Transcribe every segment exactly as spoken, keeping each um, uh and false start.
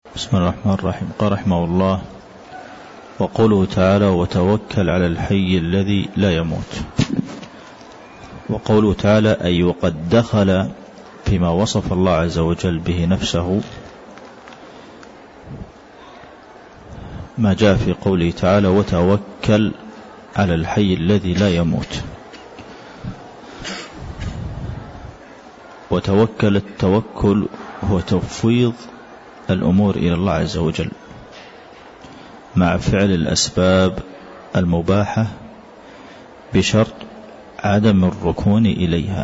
بسم الله الرحمن الرحيم. قال رحمه الله: وقوله تعالى: وتوكل على الحي الذي لا يموت. وقوله تعالى أي وقد دخل فيما وصف الله عز وجل به نفسه ما جاء في قوله تعالى: وتوكل على الحي الذي لا يموت. وتوكل، التوكل هو تفويض الأمور إلى الله عز وجل مع فعل الأسباب المباحة بشرط عدم الركون إليها،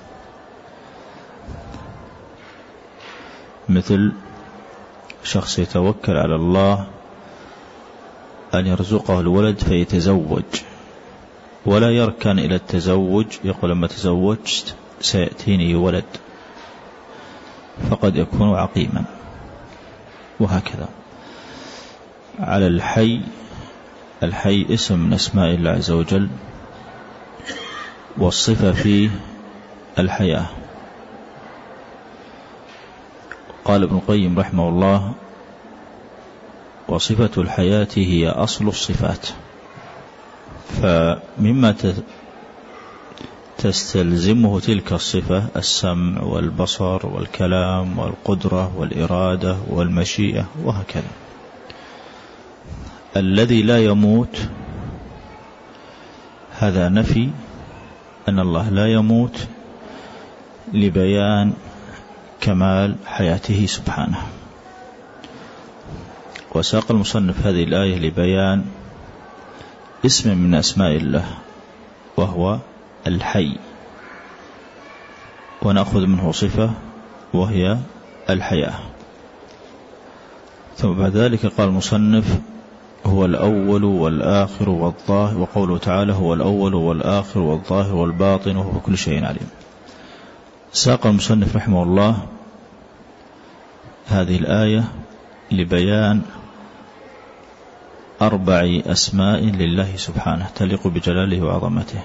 مثل شخص يتوكل على الله أن يرزقه الولد فيتزوج ولا يركن إلى التزوج، يقول لما تزوجت سيأتيني ولد، فقد يكون عقيما. وهكذا على الحي. الحي اسم من أسماء الله عز وجل، والصفة فيه الحياة. قال ابن القيم رحمه الله: وصفة الحياة هي أصل الصفات. فمما تستلزمه تلك الصفة السمع والبصر والكلام والقدرة والإرادة والمشيئة وهكذا. الذي لا يموت هذا نفي أن الله لا يموت لبيان كمال حياته سبحانه. وساق المصنف هذه الآية لبيان اسم من أسماء الله وهو الحي، ونأخذ منه صفة وهي الحياة. ثم بعد ذلك قال المصنف: هو الأول والآخر والظاهر. وقوله تعالى: هو الأول والآخر والظاهر والباطن وهو بكل شيء عليم. ساق المصنف رحمه الله هذه الآية لبيان أربع أسماء لله سبحانه تليق بجلاله وعظمته،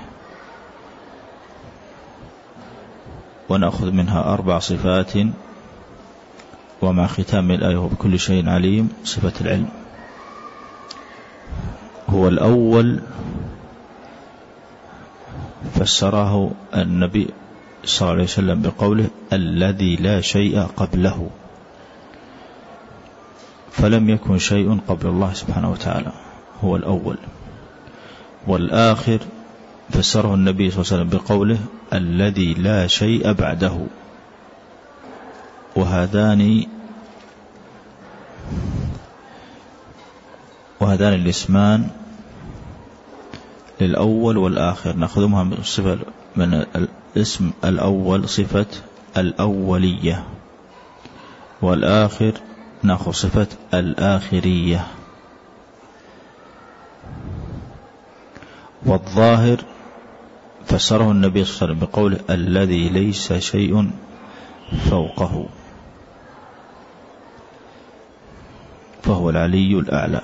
ونأخذ منها أربع صفات، ومع ختام الآية وبكل شيء عليم صفة العلم. هو الأول فسره النبي صلى الله عليه وسلم بقوله: الذي لا شيء قبله، فلم يكن شيء قبل الله سبحانه وتعالى، هو الأول. والآخر فسره النبي صلى الله عليه وسلم بقوله: الذي لا شيء بعده. وهذان وهذان الاسمان للأول والآخر نأخذها من صفة من الاسم الأول صفة الأولية، والآخر نأخذ صفة الآخرية. والظاهر فسره النبي صلى الله عليه وسلم بقوله: الذي ليس شيء فوقه، فهو العلي الأعلى.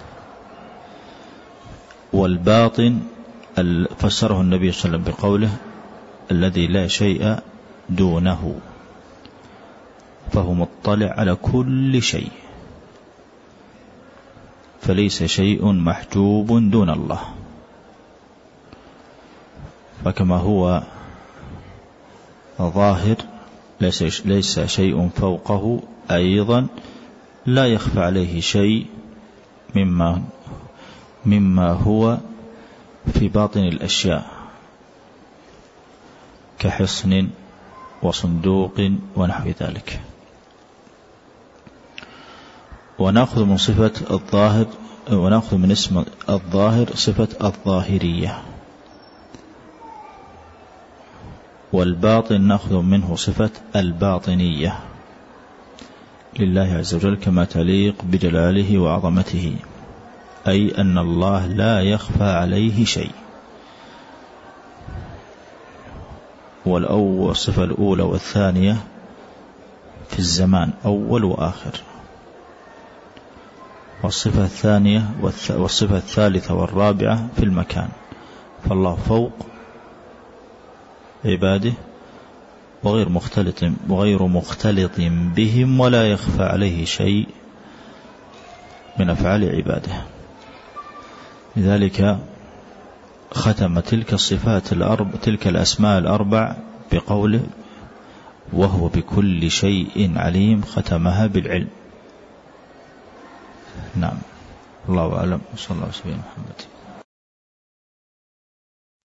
والباطن فسره النبي صلى الله عليه وسلم بقوله: الذي لا شيء دونه، فهو مطلع على كل شيء، فليس شيء محجوب دون الله. فكما هو ظاهر ليس شيء فوقه، أيضا لا يخفى عليه شيء مما مما هو في باطن الأشياء كحصن وصندوق ونحو ذلك. ونأخذ من صفة الظاهر ونأخذ من اسم الظاهر صفة الظاهرية، والباطن نأخذ منه صفة الباطنية لله عز وجل كما تليق بجلاله وعظمته، أي أن الله لا يخفى عليه شيء. والأول الصفة الأولى والثانية في الزمان أول وآخر، والصفة الثانية والصفة الثالثة والرابعة في المكان، فالله فوق عباده وغير مختلط وغير مختلط بهم، ولا يخفى عليه شيء من أفعال عباده. لذلك ختم تلك الصفات الأربع تلك الأسماء الأربع بقوله وهو بكل شيء عليم، ختمها بالعلم. نعم، الله أعلم. صلى الله عليه وسلم محمد.